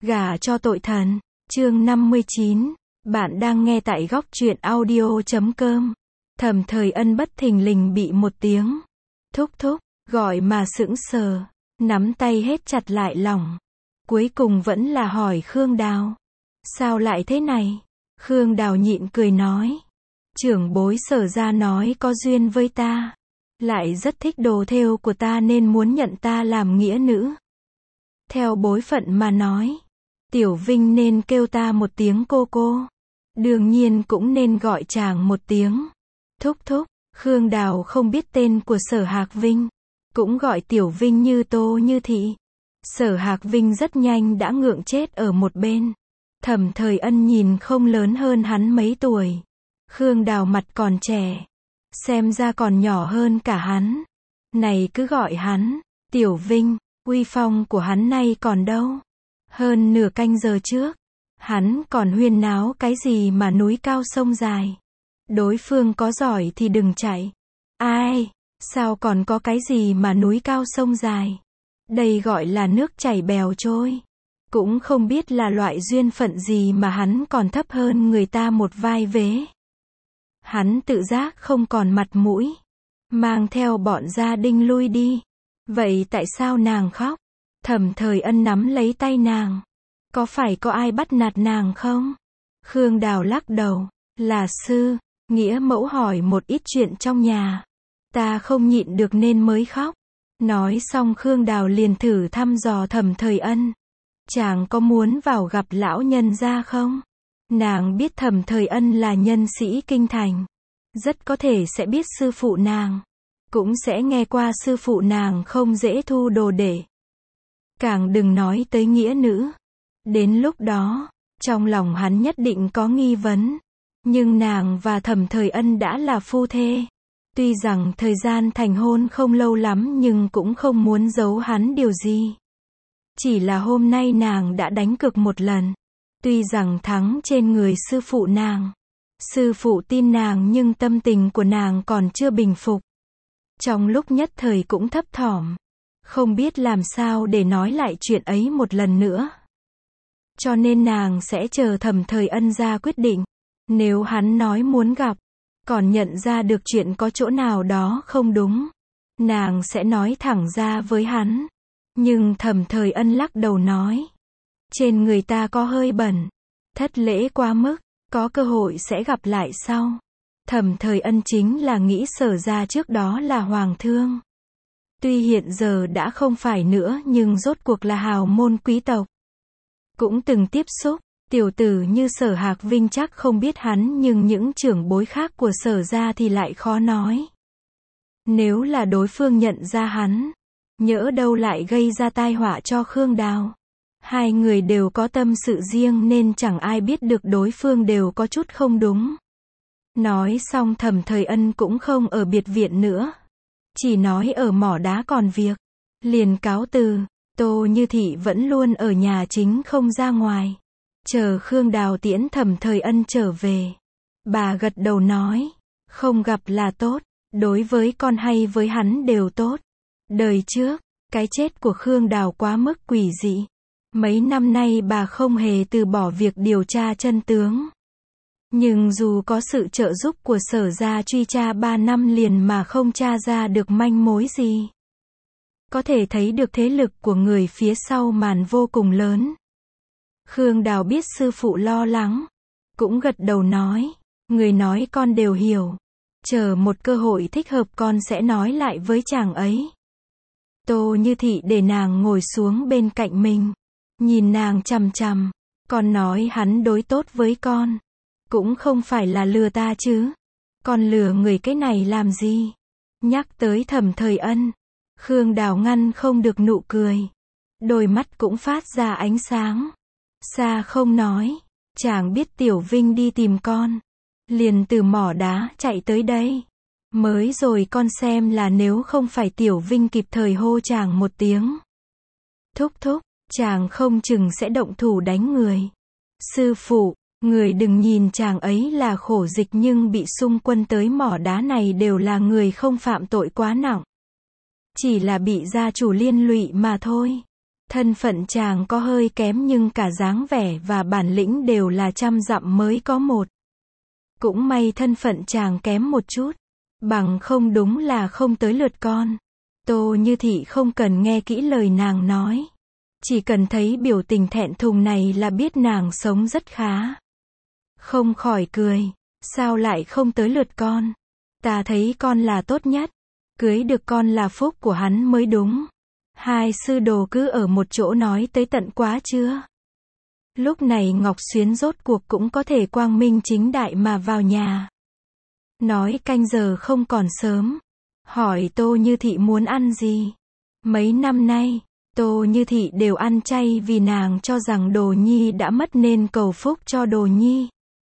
Gả cho tội thần. Chương 59. Bạn đang nghe tại góc truyện audio.com. Thẩm Thời Ân bất thình lình bị một tiếng thúc thúc gọi mà sững sờ, nắm tay hết chặt lại lỏng. Cuối cùng vẫn là hỏi Khương Đào. Sao lại thế này? Khương Đào nhịn cười nói. Trưởng bối Sở ra nói có duyên với ta. Lại rất thích đồ thêu của ta nên muốn nhận ta làm nghĩa nữ. Theo bối phận mà nói, Tiểu Vinh nên kêu ta một tiếng cô cô. Đương nhiên cũng nên gọi chàng một tiếng thúc thúc. Khương Đào không biết tên của Sở Hạc Vinh, cũng gọi Tiểu Vinh như Tô như Thị. Sở Hạc Vinh rất nhanh đã ngượng chết ở một bên. Thẩm Thời Ân nhìn không lớn hơn hắn mấy tuổi. Khương Đào mặt còn trẻ, xem ra còn nhỏ hơn cả hắn. Này cứ gọi hắn Tiểu Vinh, uy phong của hắn nay còn đâu. Hơn nửa canh giờ trước, hắn còn huyên náo cái gì mà núi cao sông dài. Đối phương có giỏi thì đừng chạy. Ai, sao còn có cái gì mà núi cao sông dài. Đây gọi là nước chảy bèo trôi. Cũng không biết là loại duyên phận gì mà hắn còn thấp hơn người ta một vai vế. Hắn tự giác không còn mặt mũi, mang theo bọn gia đình lui đi. Vậy tại sao nàng khóc? Thẩm Thời Ân nắm lấy tay nàng. Có phải có ai bắt nạt nàng không? Khương Đào lắc đầu. Là sư, nghĩa mẫu hỏi một ít chuyện trong nhà. Ta không nhịn được nên mới khóc. Nói xong Khương Đào liền thử thăm dò Thẩm Thời Ân. Chàng có muốn vào gặp lão nhân gia không? Nàng biết Thẩm Thời Ân là nhân sĩ kinh thành. Rất có thể sẽ biết sư phụ nàng. Cũng sẽ nghe qua sư phụ nàng không dễ thu đồ đệ. Càng đừng nói tới nghĩa nữ. Đến lúc đó, trong lòng hắn nhất định có nghi vấn. Nhưng nàng và Thẩm Thời Ân đã là phu thê. Tuy rằng thời gian thành hôn không lâu lắm nhưng cũng không muốn giấu hắn điều gì. Chỉ là hôm nay nàng đã đánh cược một lần. Tuy rằng thắng trên người sư phụ nàng. Sư phụ tin nàng nhưng tâm tình của nàng còn chưa bình phục. Trong lúc nhất thời cũng thấp thỏm. Không biết làm sao để nói lại chuyện ấy một lần nữa. Cho nên nàng sẽ chờ Thẩm Thời Ân ra quyết định. Nếu hắn nói muốn gặp, còn nhận ra được chuyện có chỗ nào đó không đúng, nàng sẽ nói thẳng ra với hắn. Nhưng Thẩm Thời Ân lắc đầu nói. Trên người ta có hơi bẩn. Thất lễ quá mức. Có cơ hội sẽ gặp lại sau. Thẩm Thời Ân chính là nghĩ Sở ra trước đó là hoàng thương. Tuy hiện giờ đã không phải nữa nhưng rốt cuộc là hào môn quý tộc. Cũng từng tiếp xúc. Tiểu tử như Sở Hạc Vinh chắc không biết hắn nhưng những trưởng bối khác của Sở ra thì lại khó nói. Nếu là đối phương nhận ra hắn, nhỡ đâu lại gây ra tai họa cho Khương Đào. Hai người đều có tâm sự riêng nên chẳng ai biết được đối phương đều có chút không đúng. Nói xong Thẩm Thời Ân cũng không ở biệt viện nữa. Chỉ nói ở mỏ đá còn việc. Liền cáo từ. Tô Như Thị vẫn luôn ở nhà chính không ra ngoài. Chờ Khương Đào tiễn Thẩm Thời Ân trở về. Bà gật đầu nói. Không gặp là tốt. Đối với con hay với hắn đều tốt. Đời trước, cái chết của Khương Đào quá mức quỷ dị. Mấy năm nay bà không hề từ bỏ việc điều tra chân tướng. Nhưng dù có sự trợ giúp của Sở ra truy tra 3 năm liền mà không tra ra được manh mối gì. Có thể thấy được thế lực của người phía sau màn vô cùng lớn. Khương Đào biết sư phụ lo lắng. Cũng gật đầu nói. Người nói con đều hiểu. Chờ một cơ hội thích hợp con sẽ nói lại với chàng ấy. Tô Như Thị để nàng ngồi xuống bên cạnh mình. Nhìn nàng chằm chằm. Con nói hắn đối tốt với con. Cũng không phải là lừa ta chứ. Con lừa người cái này làm gì? Nhắc tới Thẩm Thời Ân. Khương Đào ngăn không được nụ cười. Đôi mắt cũng phát ra ánh sáng. Xa không nói. Chàng biết Tiểu Vinh đi tìm con. Liền từ mỏ đá chạy tới đây. Mới rồi con xem là nếu không phải Tiểu Vinh kịp thời hô chàng một tiếng thúc thúc, chàng không chừng sẽ động thủ đánh người. Sư phụ, người đừng nhìn chàng ấy là khổ dịch nhưng bị xung quân tới mỏ đá này đều là người không phạm tội quá nặng. Chỉ là bị gia chủ liên lụy mà thôi. Thân phận chàng có hơi kém nhưng cả dáng vẻ và bản lĩnh đều là trăm dặm mới có một. Cũng may thân phận chàng kém một chút. Bằng không đúng là không tới lượt con. Tô Như Thị không cần nghe kỹ lời nàng nói. Chỉ cần thấy biểu tình thẹn thùng này là biết nàng sống rất khá. Không khỏi cười. Sao lại không tới lượt con? Ta thấy con là tốt nhất. Cưới được con là phúc của hắn mới đúng. Hai sư đồ cứ ở một chỗ nói tới tận quá chưa? Lúc này Ngọc Xuyến rốt cuộc cũng có thể quang minh chính đại mà vào nhà. Nói canh giờ không còn sớm. Hỏi Tô Như Thị muốn ăn gì? Mấy năm nay, Tô Như Thị đều ăn chay vì nàng cho rằng Đồ Nhi đã mất nên cầu phúc cho Đồ Nhi.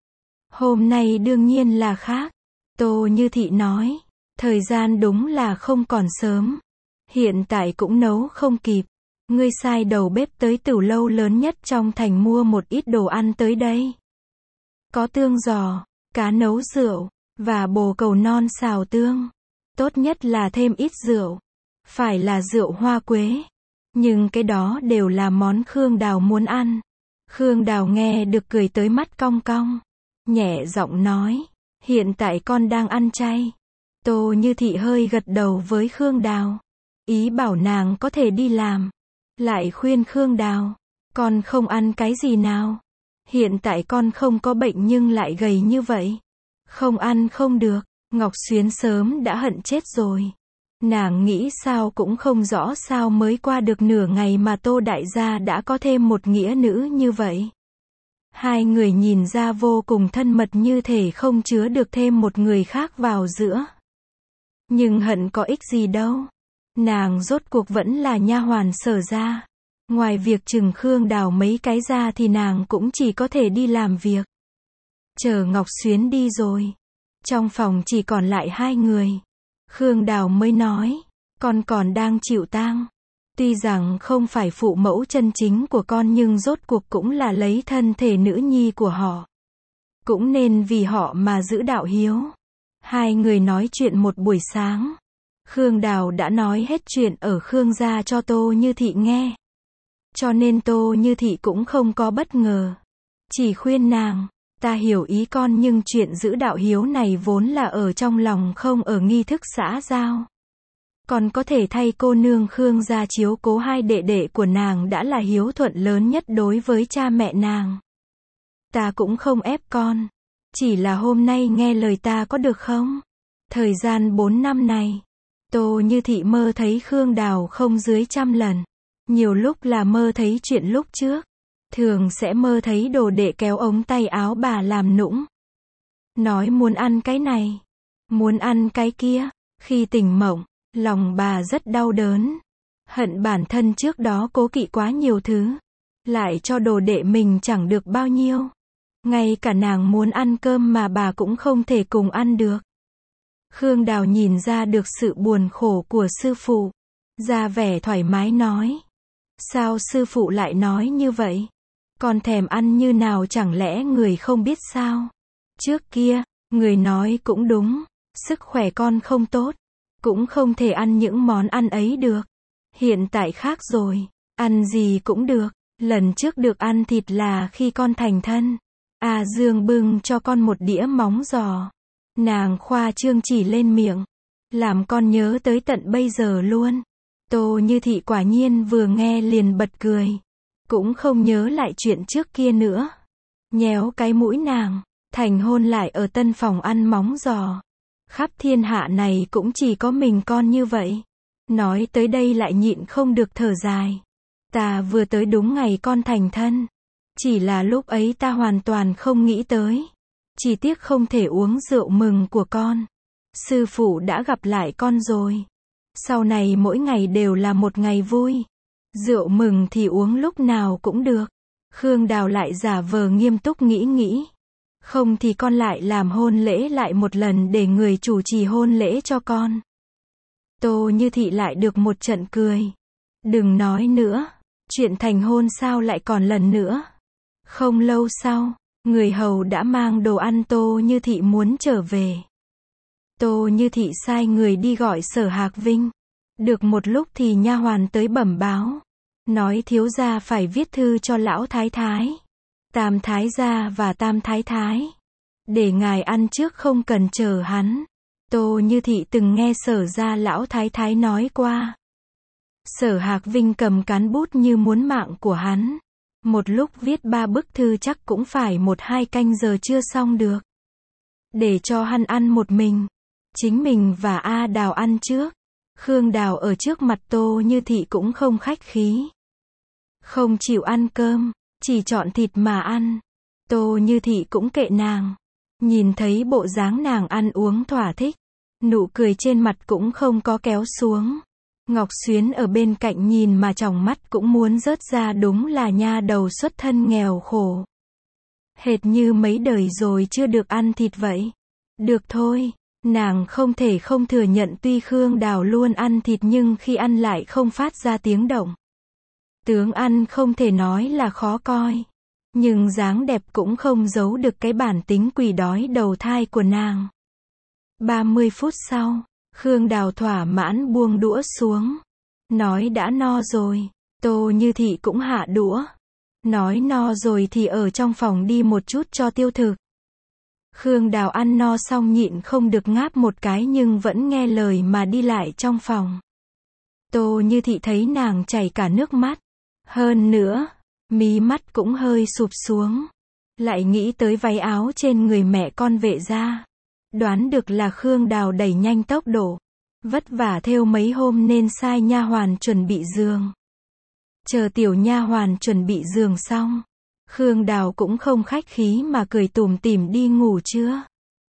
Hôm nay đương nhiên là khác. Tô Như Thị nói, thời gian đúng là không còn sớm. Hiện tại cũng nấu không kịp. Ngươi sai đầu bếp tới tửu lâu lớn nhất trong thành mua một ít đồ ăn tới đây. Có tương giò, cá nấu rượu, và bồ cầu non xào tương. Tốt nhất là thêm ít rượu. Phải là rượu hoa quế. Nhưng cái đó đều là món Khương Đào muốn ăn. Khương Đào nghe được cười tới mắt cong cong. Nhẹ giọng nói, hiện tại con đang ăn chay. Tô Như Thị hơi gật đầu với Khương Đào. Ý bảo nàng có thể đi làm. Lại khuyên Khương Đào, con không ăn cái gì nào. Hiện tại con không có bệnh nhưng lại gầy như vậy. Không ăn không được. Ngọc Xuyến sớm đã hận chết rồi. Nàng nghĩ sao cũng không rõ sao mới qua được nửa ngày mà Tô đại gia đã có thêm một nghĩa nữ như vậy. Hai người nhìn ra vô cùng thân mật như thể không chứa được thêm một người khác vào giữa. Nhưng hận có ích gì đâu. Nàng rốt cuộc vẫn là nha hoàn Sở gia. Ngoài việc trừng Khương Đào mấy cái ra thì nàng cũng chỉ có thể đi làm việc. Chờ Ngọc Xuyến đi rồi. Trong phòng chỉ còn lại hai người. Khương Đào mới nói, con còn đang chịu tang. Tuy rằng không phải phụ mẫu chân chính của con nhưng rốt cuộc cũng là lấy thân thể nữ nhi của họ. Cũng nên vì họ mà giữ đạo hiếu. Hai người nói chuyện một buổi sáng. Khương Đào đã nói hết chuyện ở Khương gia cho Tô Như Thị nghe. Cho nên Tô Như Thị cũng không có bất ngờ. Chỉ khuyên nàng, ta hiểu ý con nhưng chuyện giữ đạo hiếu này vốn là ở trong lòng không ở nghi thức xã giao. Còn có thể thay cô nương Khương gia chiếu cố hai đệ đệ của nàng đã là hiếu thuận lớn nhất đối với cha mẹ nàng. Ta cũng không ép con. Chỉ là hôm nay nghe lời ta có được không? Thời gian 4 năm này, Tô Như Thị mơ thấy Khương Đào không dưới 100 lần. Nhiều lúc là mơ thấy chuyện lúc trước. Thường sẽ mơ thấy đồ đệ kéo ống tay áo bà làm nũng. Nói muốn ăn cái này. Muốn ăn cái kia. Khi tỉnh mộng, lòng bà rất đau đớn. Hận bản thân trước đó cố kỵ quá nhiều thứ. Lại cho đồ đệ mình chẳng được bao nhiêu. Ngay cả nàng muốn ăn cơm mà bà cũng không thể cùng ăn được. Khương Đào nhìn ra được sự buồn khổ của sư phụ. Ra vẻ thoải mái nói. Sao sư phụ lại nói như vậy? Con thèm ăn như nào chẳng lẽ người không biết sao? Trước kia, người nói cũng đúng. Sức khỏe con không tốt. Cũng không thể ăn những món ăn ấy được. Hiện tại khác rồi. Ăn gì cũng được. Lần trước được ăn thịt là khi con thành thân. A Dương bưng cho con một đĩa móng giò. Nàng khoa trương chỉ lên miệng. Làm con nhớ tới tận bây giờ luôn. Tô Như Thị quả nhiên vừa nghe liền bật cười. Cũng không nhớ lại chuyện trước kia nữa. Nhéo cái mũi nàng. Thành hôn lại ở tân phòng ăn móng giò. Khắp thiên hạ này cũng chỉ có mình con như vậy. Nói tới đây lại nhịn không được thở dài. Ta vừa tới đúng ngày con thành thân. Chỉ là lúc ấy ta hoàn toàn không nghĩ tới. Chỉ tiếc không thể uống rượu mừng của con. Sư phụ đã gặp lại con rồi. Sau này mỗi ngày đều là một ngày vui. Rượu mừng thì uống lúc nào cũng được. Khương Đào lại giả vờ nghiêm túc nghĩ. Không thì con lại làm hôn lễ lại một lần để người chủ trì hôn lễ cho con. Tô Như Thị lại được một trận cười. Đừng nói nữa. Chuyện thành hôn sao lại còn lần nữa. Không lâu sau, người hầu đã mang đồ ăn Tô Như Thị muốn trở về. Tô Như Thị sai người đi gọi Sở Hạc Vinh. Được một lúc thì nha hoàn tới bẩm báo. nói thiếu gia phải viết thư cho lão thái thái, tam thái gia và tam thái thái, để ngài ăn trước không cần chờ hắn. Tô Như Thị từng nghe Sở gia lão thái thái nói qua. Sở Hạc Vinh cầm cán bút như muốn mạng của hắn. Một lúc viết 3 bức thư chắc cũng phải 1-2 canh giờ chưa xong được. Để cho hắn ăn một mình. Chính mình và A Đào ăn trước. Khương Đào ở trước mặt Tô Như Thị cũng không khách khí. Không chịu ăn cơm, chỉ chọn thịt mà ăn. Tô Như Thị cũng kệ nàng. Nhìn thấy bộ dáng nàng ăn uống thỏa thích. Nụ cười trên mặt cũng không có kéo xuống. Ngọc Xuyến ở bên cạnh nhìn mà tròng mắt cũng muốn rớt ra, đúng là nha đầu xuất thân nghèo khổ. Hệt như mấy đời rồi chưa được ăn thịt vậy. Được thôi, nàng không thể không thừa nhận tuy Khương Đào luôn ăn thịt nhưng khi ăn lại không phát ra tiếng động. Tướng ăn không thể nói là khó coi. Nhưng dáng đẹp cũng không giấu được cái bản tính quỷ đói đầu thai của nàng. 30 phút sau, Khương Đào thỏa mãn buông đũa xuống. Nói đã no rồi. Tô Như Thị cũng hạ đũa. Nói no rồi thì ở trong phòng đi một chút cho tiêu thực. Khương Đào ăn no xong nhịn không được ngáp một cái nhưng vẫn nghe lời mà đi lại trong phòng. Tô Như Thị thấy nàng chảy cả nước mắt. Hơn nữa, mí mắt cũng hơi sụp xuống. Lại nghĩ tới váy áo trên người mẹ con Vệ gia. Đoán được là Khương Đào đẩy nhanh tốc độ. Vất vả thêu mấy hôm nên sai nha hoàn chuẩn bị giường. Chờ tiểu nha hoàn chuẩn bị giường xong, Khương Đào cũng không khách khí mà cười tủm tỉm đi ngủ trưa.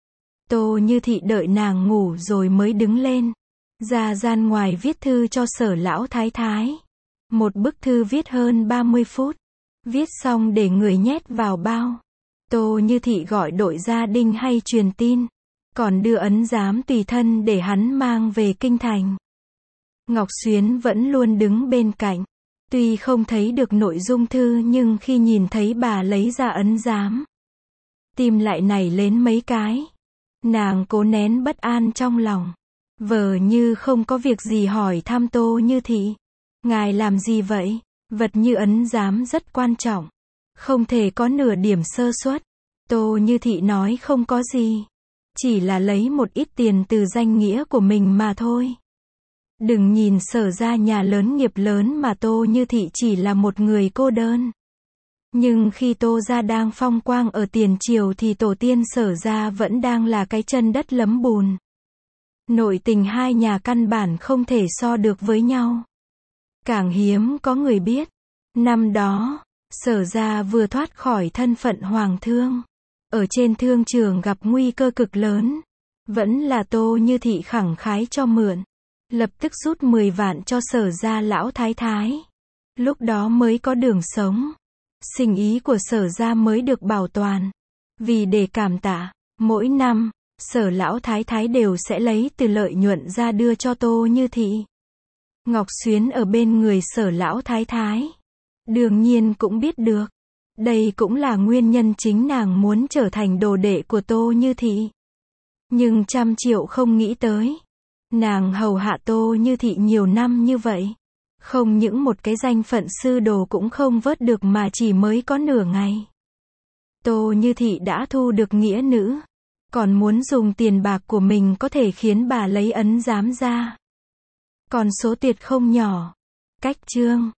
Tô Như Thị đợi nàng ngủ rồi mới đứng lên, ra gian ngoài viết thư cho Sở lão thái thái. Một bức thư viết hơn 30 phút. Viết xong để người nhét vào bao. Tô Như Thị gọi đội gia đình hay truyền tin. Còn đưa ấn giám tùy thân để hắn mang về kinh thành. Ngọc Xuyến vẫn luôn đứng bên cạnh. Tuy không thấy được nội dung thư nhưng khi nhìn thấy bà lấy ra ấn giám, tim lại nảy lên mấy cái. Nàng cố nén bất an trong lòng. Vờ như không có việc gì hỏi thăm Tô Như Thị. Ngài làm gì vậy? Vật như ấn giám rất quan trọng. Không thể có nửa điểm sơ suất. Tô Như Thị nói không có gì. Chỉ là lấy một ít tiền từ danh nghĩa của mình mà thôi. Đừng nhìn Sở gia nhà lớn nghiệp lớn mà Tô Như Thị chỉ là một người cô đơn. Nhưng khi Tô gia đang phong quang ở tiền triều thì tổ tiên Sở gia vẫn đang là cái chân đất lấm bùn. Nội tình hai nhà căn bản không thể so được với nhau. Càng hiếm có người biết. Năm đó, Sở gia vừa thoát khỏi thân phận hoàng thương. Ở trên thương trường gặp nguy cơ cực lớn. Vẫn là Tô Như Thị khẳng khái cho mượn. Lập tức rút 10 vạn cho Sở gia lão thái thái. Lúc đó mới có đường sống. Sinh ý của Sở gia mới được bảo toàn. Vì để cảm tạ, mỗi năm, Sở lão thái thái đều sẽ lấy từ lợi nhuận ra đưa cho Tô Như Thị. Ngọc Xuyến ở bên người Sở lão thái thái. Đương nhiên cũng biết được. Đây cũng là nguyên nhân chính nàng muốn trở thành đồ đệ của Tô Như Thị. Nhưng 100 triệu không nghĩ tới. Nàng hầu hạ Tô Như Thị nhiều năm như vậy. Không những một cái danh phận sư đồ cũng không vớt được mà chỉ mới có nửa ngày. Tô Như Thị đã thu được nghĩa nữ. Còn muốn dùng tiền bạc của mình có thể khiến bà lấy ấn giám ra. Còn số tiền không nhỏ. Cách chương